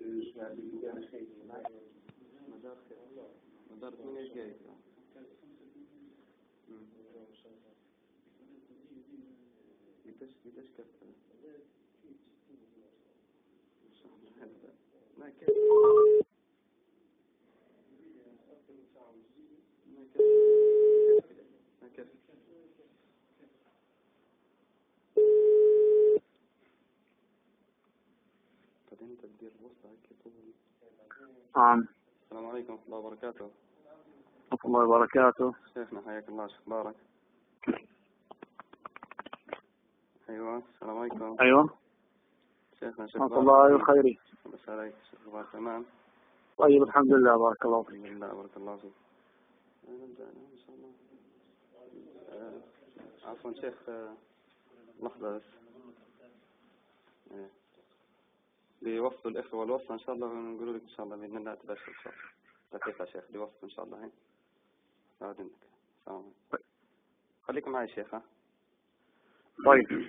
مدار 8 دقائق. قديش كفى؟ ما كفى. انت تدير الوسطى هيك طول. نعم. السلام عليكم ورحمة الله وبركاته. ورحمة الله وبركاته. شيخنا حياك الله، شو اخبارك؟ ايوه السلام عليكم. ايوه شيخنا شو ورحمة الله وخيري. بس عليك شو تمام؟ طيب الحمد لله بارك الله فيك. الحمد لله بارك الله فيك. نبدأ ان شاء الله. عفوا شيخ لحظة بس. بوصل الإخوة والوصل إن شاء الله ونقول لك إن شاء الله بإذن الله تبشر إن شاء الله. لطيف يا شيخ بوصل إن شاء الله. هين بعد عندك. السلام عليكم. خليكم معي شيخ. ها طيب.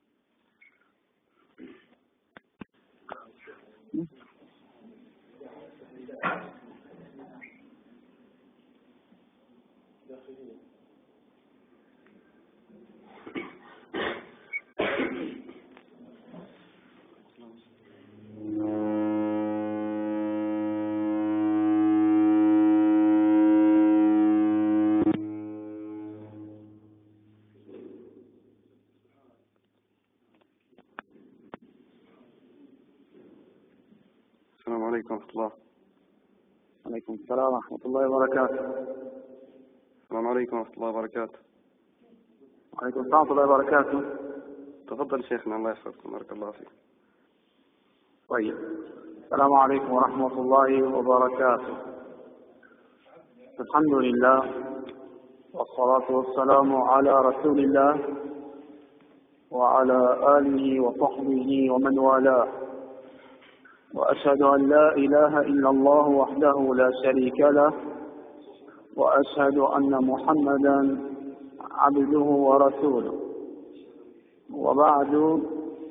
السلام عليكم ورحمة الله. وعليكم السلام ورحمة الله وبركاته. السلام عليكم ورحمة الله وبركاته. وعليكم السلام ورحمة الله وبركاته. تفضل شيخنا الله يحفظكم بارك الله فيك. طيب السلام عليكم ورحمة الله وبركاته. الحمد لله والصلاة والسلام على رسول الله وعلى آله وصحبه ومن والاه، وأشهد أن لا إله إلا الله وحده لا شريك له، وأشهد أن محمدا عبده ورسوله. وبعد،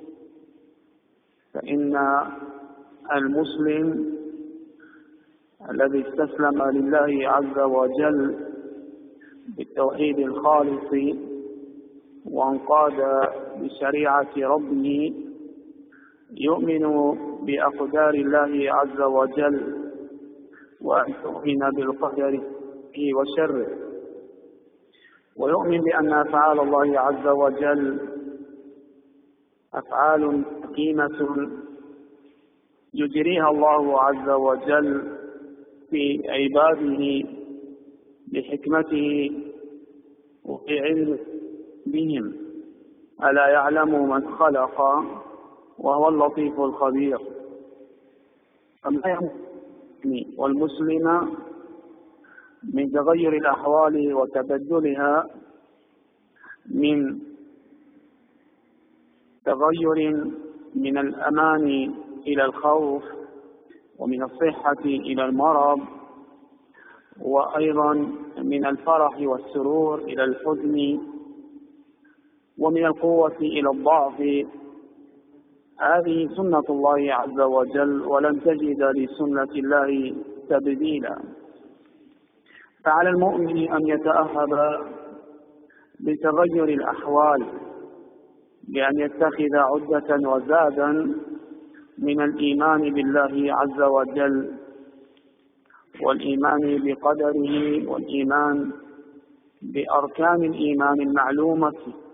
فإن المسلم الذي استسلم لله عز وجل بالتوحيد الخالص وانقاد بشريعة ربه يؤمن بأقدار الله عز وجل وأن يؤمن بالقدر وشره، ويؤمن بأن أفعال الله عز وجل أفعال حكيمة يجريها الله عز وجل في عباده بحكمته وفي علمه بهم. ألا يعلم من خلق وهو اللطيف الخبير. فما يهمني والمسلم من تغير الأحوال وتبدلها، من تغير من الأمان إلى الخوف، ومن الصحة إلى المرض، وأيضا من الفرح والسرور إلى الحزن، ومن القوة إلى الضعف. هذه سنة الله عز وجل، ولن تجد لسنة الله تبديلا. فعلى المؤمن أن يتأهب بتغير الأحوال بأن يتخذ عدة وزادا من الإيمان بالله عز وجل، والإيمان بقدره، والإيمان بأركان الإيمان المعلومة.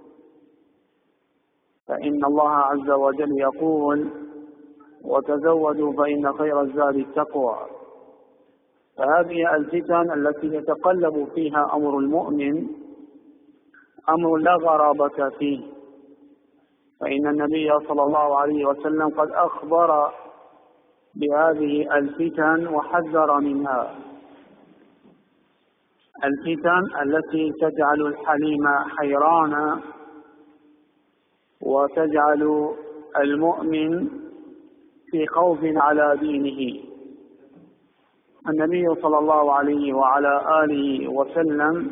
فإن الله عز وجل يقول: وتزودوا فإن خير الزاد التقوى. فهذه الفتن التي يتقلب فيها أمر المؤمن أمر لا غرابة فيه، فإن النبي صلى الله عليه وسلم قد أخبر بهذه الفتن وحذر منها. الفتن التي تجعل الحليم حيرانا وتجعل المؤمن في خوف على دينه. النبي صلى الله عليه وعلى آله وسلم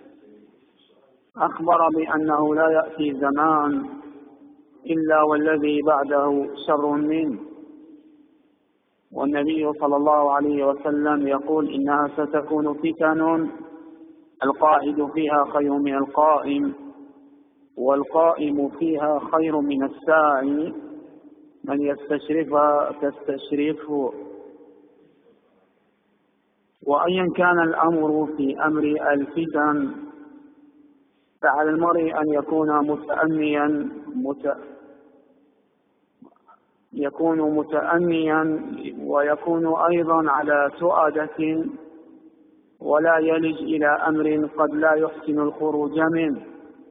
أخبر بأنه لا يأتي زمان إلا والذي بعده شر منه. والنبي صلى الله عليه وسلم يقول إنها ستكون فتن القاعد فيها خير من القائم، والقائم فيها خير من الساعي، من يستشرف تستشرفه. وأيا كان الأمر في أمر الفتن فعلى المرء أن يكون متأنيا ويكون أيضا على تؤدة، ولا يلج إلى أمر قد لا يحسن الخروج منه.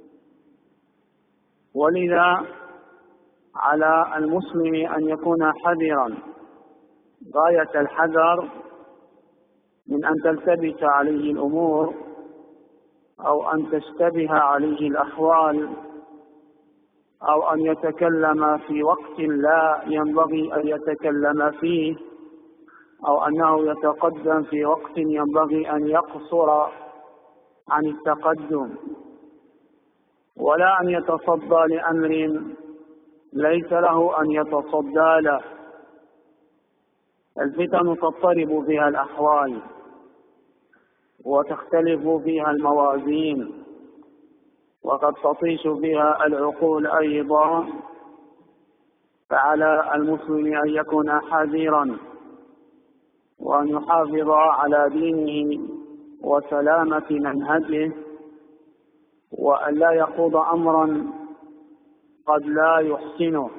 ولذا على المسلم أن يكون حذرا غاية الحذر من أن تلتبس عليه الأمور أو أن تشتبه عليه الأحوال، أو أن يتكلم في وقت لا ينبغي أن يتكلم فيه، أو أنه يتقدم في وقت ينبغي أن يقصر عن التقدم، ولا أن يتصدى لأمر ليس له أن يتصدى له. الفتن تضطرب فيها الأحوال وتختلف فيها الموازين، وقد تطيش فيها العقول أيضا. فعلى المسلم أن يكون حذرا وأن يحافظ على دينه وسلامة منهجه، وأن لا يخوض أمرا قد لا يحسنه.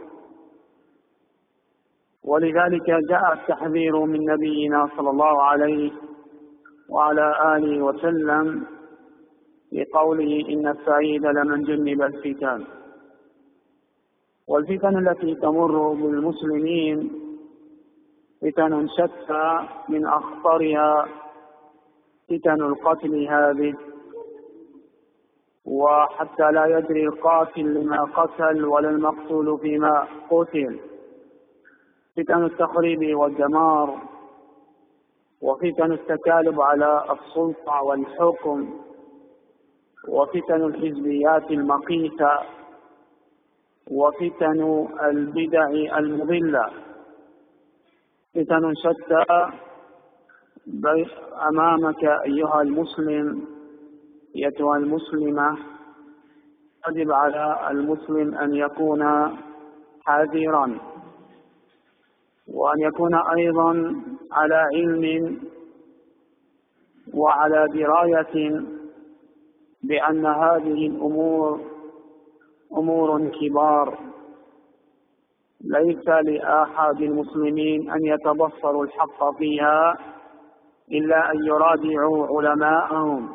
ولذلك جاء التحذير من نبينا صلى الله عليه وعلى آله وسلم بقوله إن السعيد لمن جنب الفتن. والفتن التي تمر بالمسلمين فتن شتى، من أخطرها فتن القتل هذه، وحتى لا يدري القاتل لما قتل ولا المقتول فيما قتل. فتن التخريب والدمار، وفتن التكالب على السلطة والحكم، وفتن الحزبيات المقيتة، وفتن البدع المضلة. فتن شتى أمامك أيها المسلم، أيتها المسلمة. يجب على المسلم أن يكون حذرا، وأن يكون أيضا على علم وعلى دراية بأن هذه الأمور أمور كبار، ليس لأحد المسلمين أن يتبصروا الحق فيها إلا أن يراجعوا علماءهم،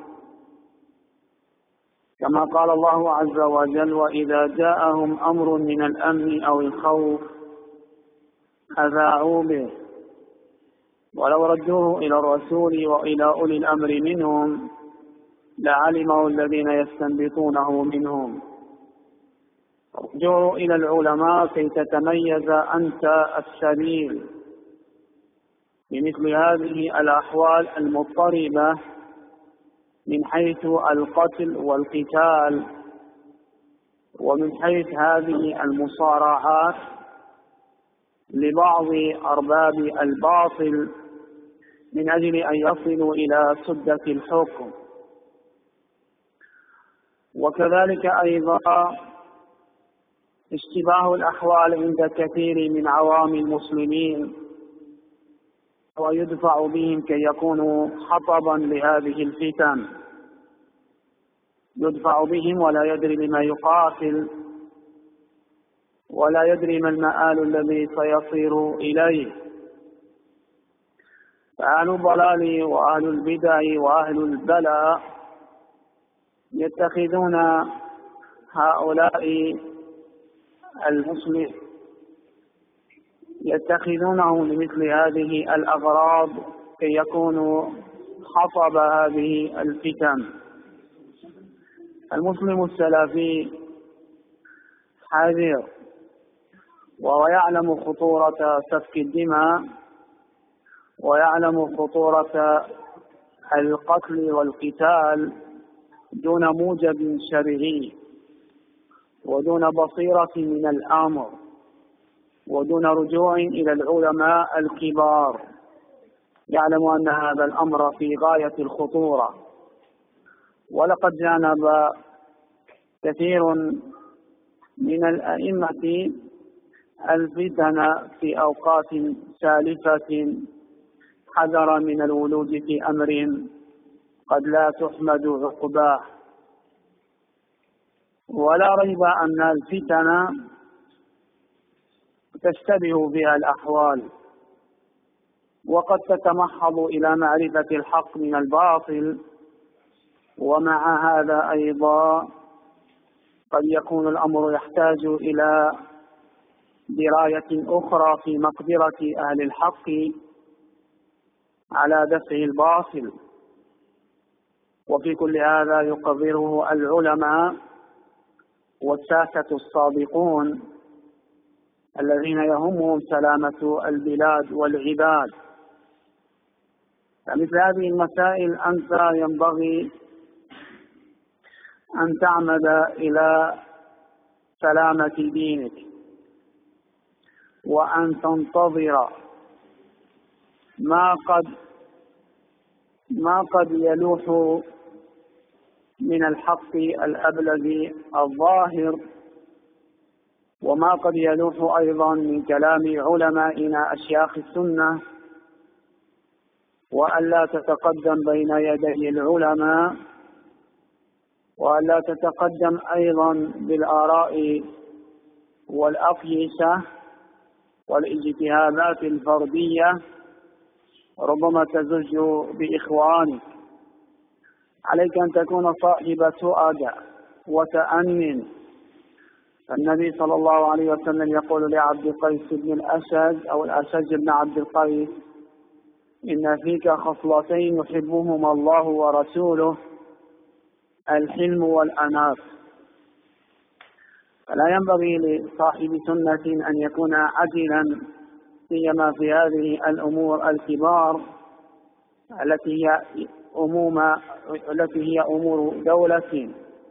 كما قال الله عز وجل وإذا جاءهم أمر من الأمن أو الخوف أذاعوا به ولو ردوه إلى الرسول وإلى أولي الأمر منهم لعلمه الذين يستنبطونه منهم. ارجعوا إلى العلماء كي تتميز أنت السبيل بمثل هذه الأحوال المضطربة من حيث القتل والقتال، ومن حيث هذه المصارعات لبعض أرباب الباطل من أجل أن يصلوا إلى سدة الحكم. وكذلك أيضا اشتباه الأحوال عند كثير من عوام المسلمين، ويدفع بهم كي يكونوا حطبا لهذه الفتن، يدفع بهم ولا يدري بما يقاتل، ولا يدري ما المآل الذي سيصير إليه. فأهل الضلال وأهل البدع وأهل البلاء يتخذون هؤلاء المسلم يتخذونه لمثل هذه الأغراض كي يكونوا حطب هذه الفتن. المسلم السلفي حذر، وهو يعلم خطورة سفك الدماء، ويعلم خطورة القتل والقتال دون موجب شرعي ودون بصيرة من الأمر. ودون رجوع إلى العلماء الكبار. يعلم أن هذا الأمر في غاية الخطورة، ولقد جانب كثير من الأئمة الفتن في أوقات سالفة، حذر من الولوج في أمر قد لا تحمد عقباه. ولا ريب أن الفتن تشتبه بها الأحوال، وقد تتمحض إلى معرفة الحق من الباطل، ومع هذا أيضا قد يكون الأمر يحتاج إلى دراية أخرى في مقدرة أهل الحق على دفع الباطل. وفي كل هذا يقرره العلماء والساسة الصادقون الذين يهمهم سلامة البلاد والعباد. فمثل هذه المسائل أنت ينبغي أن تعمد إلى سلامة دينك، وأن تنتظر ما قد يلوح من الحق الأبلغ الظاهر، وما قد يلوح أيضا من كلام علمائنا أشياخ السنة، وألا تتقدم بين يدي العلماء، وألا تتقدم أيضا بالآراء والأقيسة والاجتهادات الفردية، ربما تزج بإخوانك. عليك أن تكون صاحب تؤدى وتأمن. النبي صلى الله عليه وسلم يقول لعبد القيس بن الأشج أو الأشج بن عبد القيس: إن فيك خصلتين يحبهما الله ورسوله، الحلم والأناة. فلا ينبغي لصاحب سنة أن يكون عجلا، سيما في هذه الأمور الكبار التي هي أمور دولة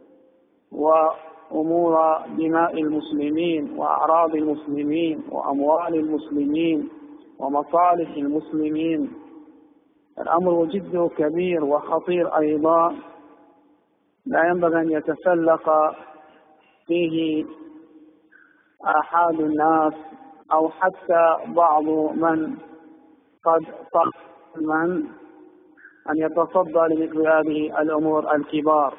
وأمور دماء المسلمين وأعراض المسلمين وأموال المسلمين ومصالح المسلمين. الأمر جد كبير وخطير أيضا، لا ينبغي أن يتسلق فيه آحاد الناس أو حتى بعض من قد طلب أن يتصدى لمثل هذه الأمور الكبار.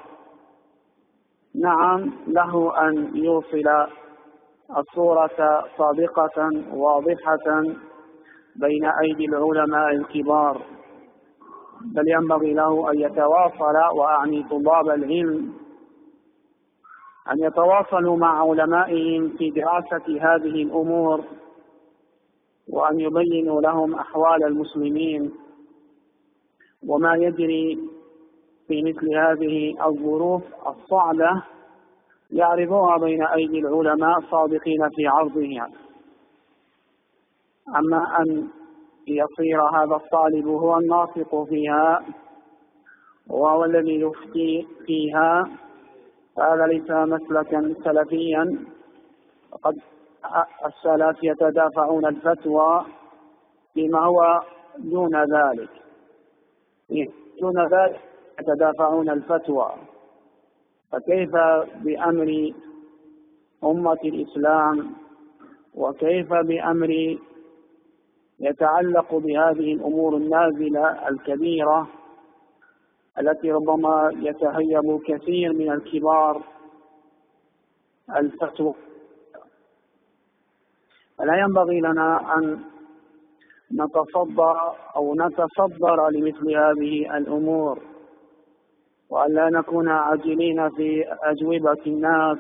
نعم، له أن يوصل الصورة صادقة واضحة بين أيدي العلماء الكبار، بل ينبغي له أن يتواصل، وأعني طلاب العلم، أن يتواصلوا مع علمائهم في دراسة هذه الأمور، وأن يبينوا لهم أحوال المسلمين وما يجري في مثل هذه الظروف الصعبة، يعرضوها بين أيدي العلماء صادقين في عرضها. أما أن يصير هذا الطالب هو الناطق فيها وهو الذي يفتي فيها، فهذا ليس مسلكا سلفيا. وقد السلف يتدافعون الفتوى فيما هو دون ذلك، يتدافعون الفتوى. فكيف بأمر أمة الإسلام، وكيف بأمر يتعلق بهذه الأمور النازلة الكبيرة التي ربما يتهيب كثير من الكبار الفتوى. فلا ينبغي لنا أن نتصدر لمثل هذه الأمور، وألا نكون عاجلين في أجوبة الناس،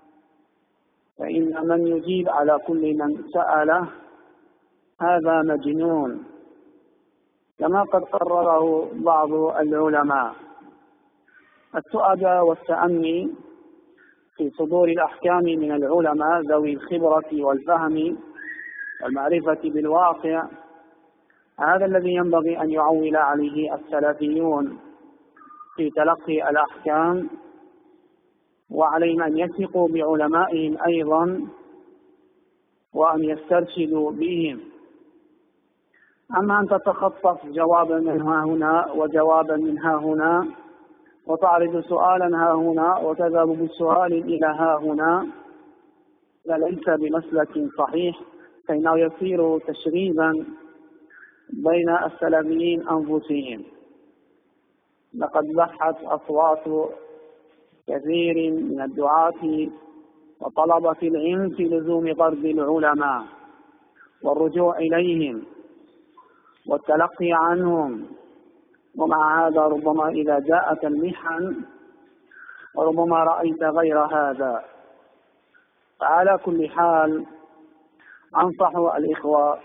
فإن من يجيب على كل من سأله هذا مجنون، كما قد قرره بعض العلماء. التؤدى والتأني في صدور الأحكام من العلماء ذوي الخبرة والفهم والمعرفة بالواقع، هذا الذي ينبغي أن يعول عليه السلفيون في تلقي الأحكام، وعليهم أن يثقوا بعلمائهم أيضا وأن يسترشدوا بهم. أما أن تتخطف جوابا من ها هنا وجوابا من ها هنا وتعرض سؤالا ها هنا وتذهب بسؤال إلى ها هنا، فليس بمسلك صحيح، فإنه يصير تشريبا بين السلفيين أنفسهم. لقد بحت أصوات كثير من الدعاة وطلبة العلم في لزوم طرد العلماء والرجوع إليهم والتلقي عنهم، ومع هذا ربما إذا جاءت المحن وربما رأيت غير هذا. فعلى كل حال أنصح الإخوة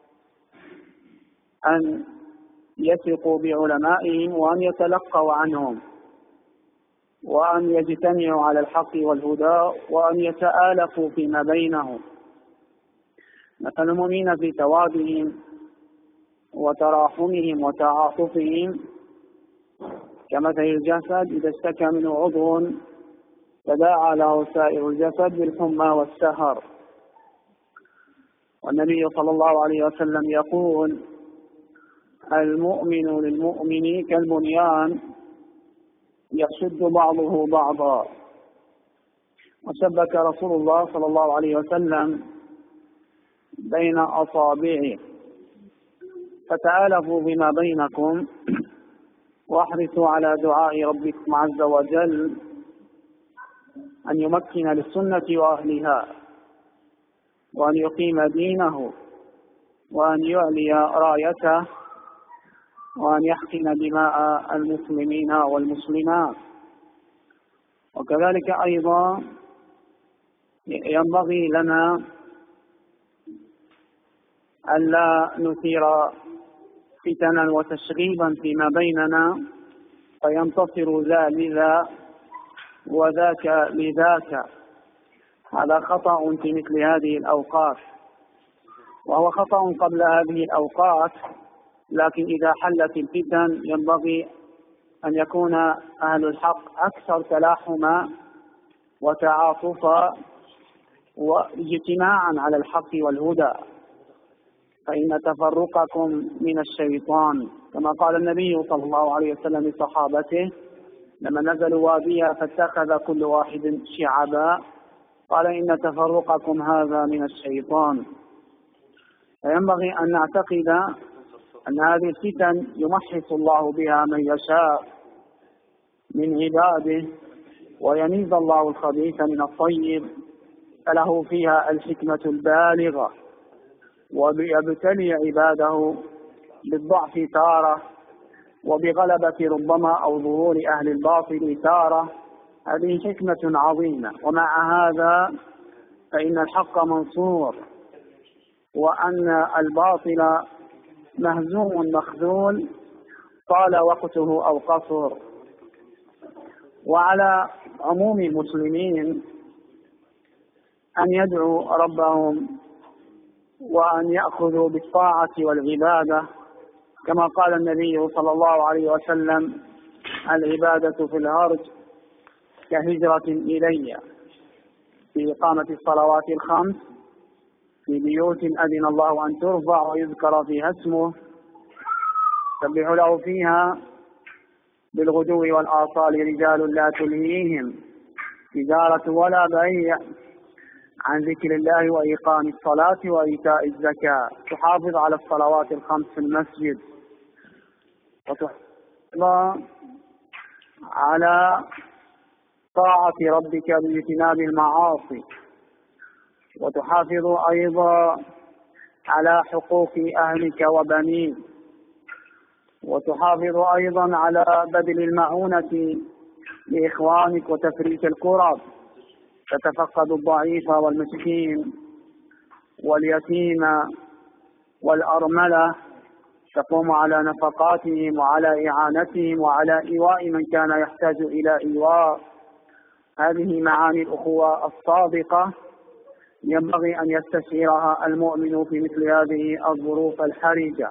أن يثقوا بعلمائهم وأن يتلقوا عنهم وأن يجتمعوا على الحق والهدى وأن يتآلفوا فيما بينهم. مثل المؤمنين في توادهم وتراحمهم وتعاطفهم كمثل الجسد إذا اشتكى منه عضو تداعى له سائر الجسد بالحمى والسهر. والنبي صلى الله عليه وسلم يقول: المؤمن للمؤمن كالبنيان يشد بعضه بعضا. وشبك رسول الله صلى الله عليه وسلم بين أصابعه. فتآلفوا بما بينكم واحرصوا على دعاء ربكم عز وجل أن يمكن للسنة وأهلها وأن يقيم دينه وأن يعلي رايته وأن يحقن دماء المسلمين والمسلمات. وكذلك أيضا ينبغي لنا ألا نثير فتنا وتشغيبا فيما بيننا فينتصر ذا لذا وذاك لذاك. هذا خطأ في مثل هذه الأوقات، وهو خطأ قبل هذه الأوقات، لكن إذا حلت الفتن ينبغي أن يكون أهل الحق أكثر تلاحما وتعاطفا واجتماعا على الحق والهدى، فإن تفرقكم من الشيطان، كما قال النبي صلى الله عليه وسلم لصحابته لما نزلوا واديا فاتخذ كل واحد شعبا، قال: إن تفرقكم هذا من الشيطان. فينبغي أن نعتقد أن هذه الفتن يمحص الله بها من يشاء من عباده ويميز الله الخبيث من الطيب، فله فيها الحكمة البالغة، ويبتلي عباده بالضعف تارة وبغلبة ربما أو ظهور أهل الباطل تارة. هذه حكمة عظيمة. ومع هذا فإن الحق منصور وأن الباطل مهزوم مخذول طال وقته أو قصر. وعلى عموم المسلمين أن يدعوا ربهم وأن يأخذوا بالطاعة والعبادة، كما قال النبي صلى الله عليه وسلم: العبادة في الهرج كهجرة إلي، في إقامة الصلوات الخمس في بيوت أذن الله أن ترفع ويذكر فيها اسمه يسبح له فيها بالغدو والآصال رجال لا تلهيهم تجارة ولا بيع عن ذكر الله وإقام الصلاة وإيتاء الزكاة. تحافظ على الصلوات الخمس في المسجد، وتحافظ على طاعة ربك باجتناب المعاصي، وتحافظ أيضا على حقوق أهلك وبنيك، وتحافظ أيضا على بذل المعونة لإخوانك وتفريج الكرب، تتفقد الضعيف والمسكين واليتيم والأرملة، تقوم على نفقاتهم وعلى إعانتهم وعلى إيواء من كان يحتاج إلى إيواء. هذه معاني الأخوة الصادقة ينبغي أن يستشعرها المؤمن في مثل هذه الظروف الحرجة.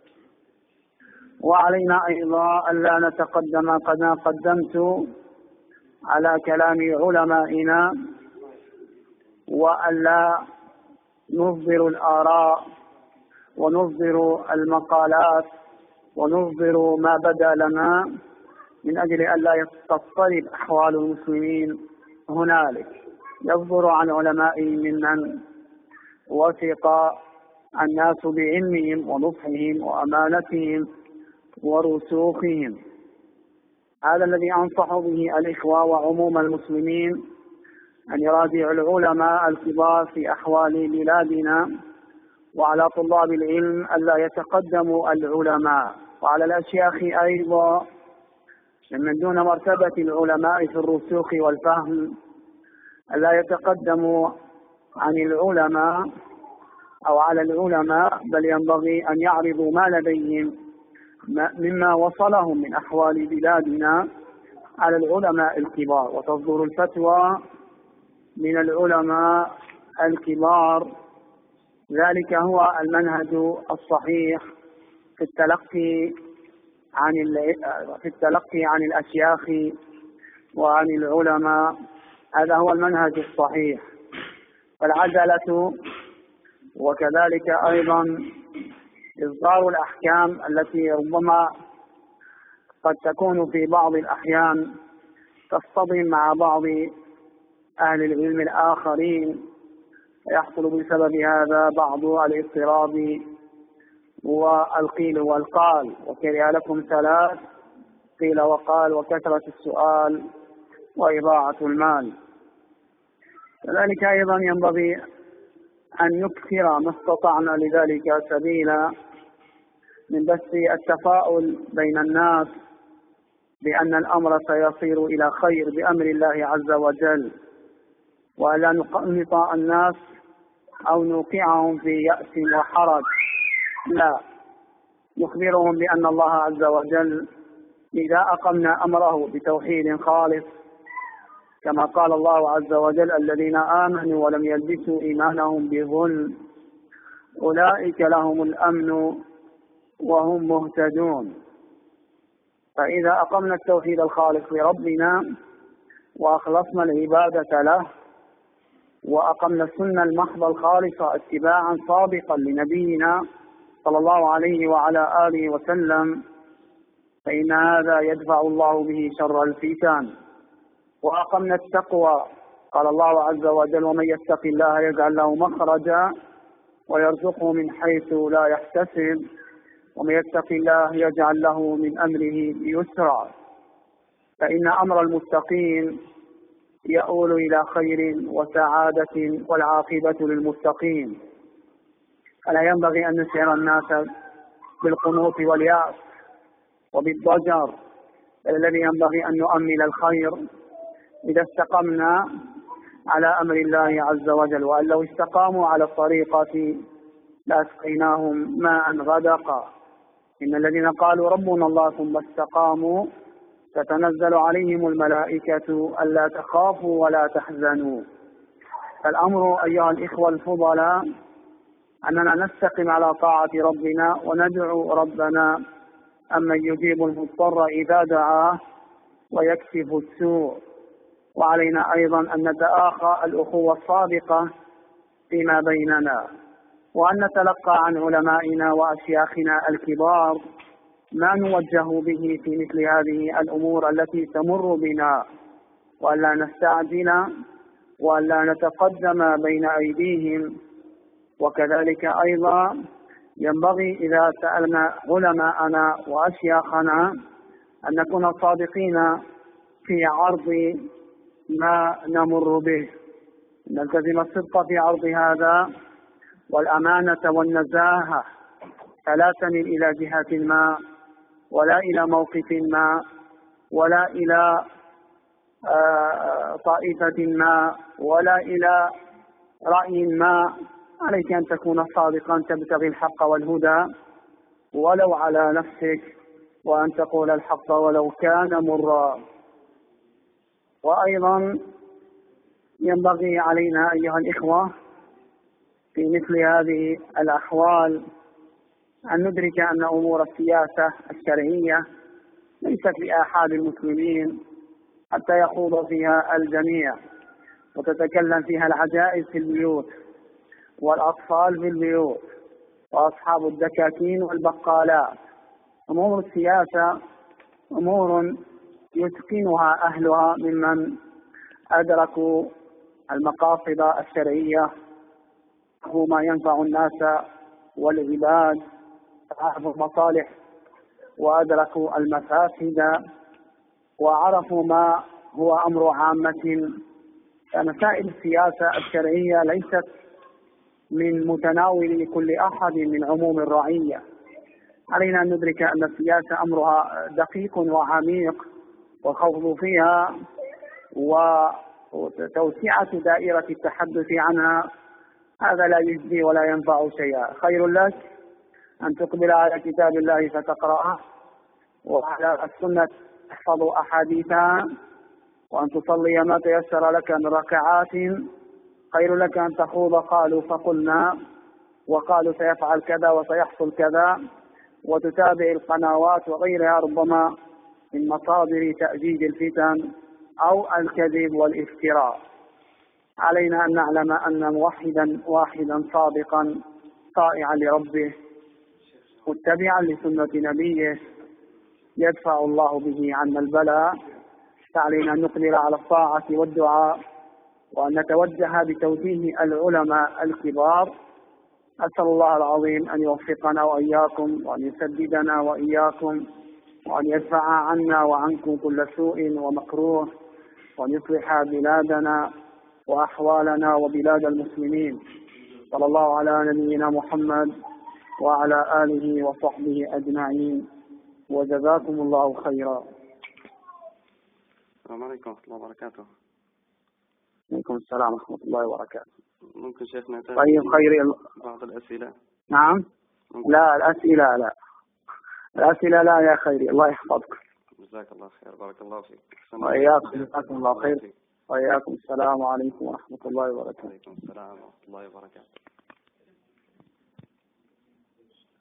وعلينا أيضا ألا نتقدم قد قدمت على كلام علمائنا، وألا نصدر الآراء ونصدر المقالات ونصدر ما بدا لنا من أجل أن لا تضطرب أحوال المسلمين هنالك. يصدر عن علماء ممن وثق الناس بعلمهم ونصحهم وأمانتهم ورسوخهم. هذا الذي أنصح به الإخوة وعموم المسلمين، أن يراجعوا العلماء الكبار في أحوال بلادنا، وعلى طلاب العلم ألا يتقدموا العلماء، وعلى الأشياخ أيضا من دون مرتبة العلماء في الرسوخ والفهم ألا يتقدموا عن العلماء أو على العلماء، بل ينبغي أن يعرضوا ما لديهم مما وصلهم من أحوال بلادنا على العلماء الكبار، وتصدر الفتوى من العلماء الكبار. ذلك هو المنهج الصحيح في التلقي عن الأشياخ وعن العلماء. هذا هو المنهج الصحيح. فالعجلة وكذلك أيضا إصدار الأحكام التي ربما قد تكون في بعض الأحيان تصطدم مع بعض أهل العلم الآخرين، يحصل بسبب هذا بعض الاضطراب والقيل والقال. وكره لكم ثلاث: قيل وقال، وكثرة السؤال، وإضاعة المال. كذلك أيضا ينبغي أن نكثر ما استطعنا لذلك سبيلا من بث التفاؤل بين الناس بأن الأمر سيصير إلى خير بأمر الله عز وجل، ولا نقنط الناس أو نوقعهم في يأس وحرج. لا، نخبرهم بأن الله عز وجل إذا أقمنا أمره بتوحيد خالص، كما قال الله عز وجل: الذين آمنوا ولم يلبسوا إيمانهم بظلم أولئك لهم الأمن وهم مهتدون. فإذا أقمنا التوحيد الخالص لربنا وأخلصنا العبادة له وأقمنا السنة المحضة الخالصة اتباعا صادقا لنبينا صلى الله عليه وعلى آله وسلم، فإن هذا يدفع الله به شر الفتن. وأقمنا التقوى، قال الله عز وجل: ومن يتق الله يجعل له مخرجا ويرزقه من حيث لا يحتسب ومن يتق الله يجعل له من أمره يسرا. فإن أمر المتقين يؤول إلى خير وسعادة، والعاقبة للمتقين. فلا ينبغي أن نشعر الناس بالقنوط واليأس وبالضجر، الذي ينبغي أن نؤمل الخير إذا استقمنا على أمر الله عز وجل، وأن لو استقاموا على الطريقة لأسقيناهم ماء غدقا. إن الذين قالوا ربنا الله ثم استقاموا تتنزل عليهم الملائكة ألا تخافوا ولا تحزنوا. فالأمر أيها الإخوة الفضلاء أننا نستقم على طاعة ربنا وندعو ربنا أمن يجيب المضطر إذا دعاه ويكشف السوء. وعلينا أيضا أن نتآخى الأخوة الصادقة فيما بيننا، وأن نتلقى عن علمائنا وأشياخنا الكبار ما نوجه به في مثل هذه الأمور التي تمر بنا، وألا نستعجل وألا نتقدم بين أيديهم. وكذلك أيضا ينبغي إذا سألنا علماءنا وأشياخنا أن نكون صادقين في عرض ما نمر به، نلتزم الصدق في عرض هذا والأمانة والنزاهة، فلا تمل إلى جهة ما ولا إلى موقف ما ولا إلى طائفة ما ولا إلى رأي ما. عليك أن تكون صادقا تبتغي الحق والهدى ولو على نفسك، وأن تقول الحق ولو كان مرا. وأيضا ينبغي علينا أيها الإخوة في مثل هذه الأحوال أن ندرك أن أمور السياسة الشرعية ليست لآحاد المسلمين حتى يخوض فيها الجميع وتتكلم فيها العجائز في البيوت، والأطفال في البيوت وأصحاب الدكاكين والبقالات. أمور السياسة أمور يتقنها أهلها ممن أدركوا المقاصد الشرعية هو ما ينفع الناس والعباد، عرفوا المصالح وأدركوا المفاسد وعرفوا ما هو أمر عامة. فمسائل السياسة الشرعية ليست من متناول كل أحد من عموم الرعية. علينا أن ندرك أن السياسة أمرها دقيق وعميق، والخوض فيها وتوسعة دائرة التحدث عنها هذا لا يجزي ولا ينفع شيئا. خير لك أن تقبل على كتاب الله فتقرأه، وعلى السنة تحفظ أحاديثها، وأن تصلي ما تيسر لك من ركعات. خير لك أن تخوض قالوا فقلنا وقالوا سيفعل كذا وسيحصل كذا، وتتابع القنوات وغيرها ربما من مصادر تأجيج الفتن أو الكذب والافتراء. علينا أن نعلم أن موحدا واحدا صادقا طائعا لربه متبعا لسنة نبيه يدفع الله به عنا البلاء. فعلينا أن نقبل على الطاعة والدعاء، وأن نتوجه بتوجيه العلماء الكبار. أسأل الله العظيم أن يوفقنا وإياكم، وأن يسددنا وإياكم، وأن يدفع عنا وعنكم كل سوء ومكروه، وأن يصلح بلادنا وأحوالنا وبلاد المسلمين. صلى الله على نبينا محمد وعلى آله وصحبه أجمعين، وجزاكم الله خيرا. السلام عليكم ورحمة الله وبركاته. وعليكم السلام ورحمة الله وبركاته. ممكن شيخنا طيب خير بعض الأسئلة؟ نعم. لا الأسئلة لا، الأسئلة لا يا خيري، الله يحفظك. جزاك الله خير، بارك الله فيك. وإياكم، جزاكم الله خير. وإياكم. السلام عليكم ورحمة الله وبركاته. وعليكم السلام ورحمة الله وبركاته.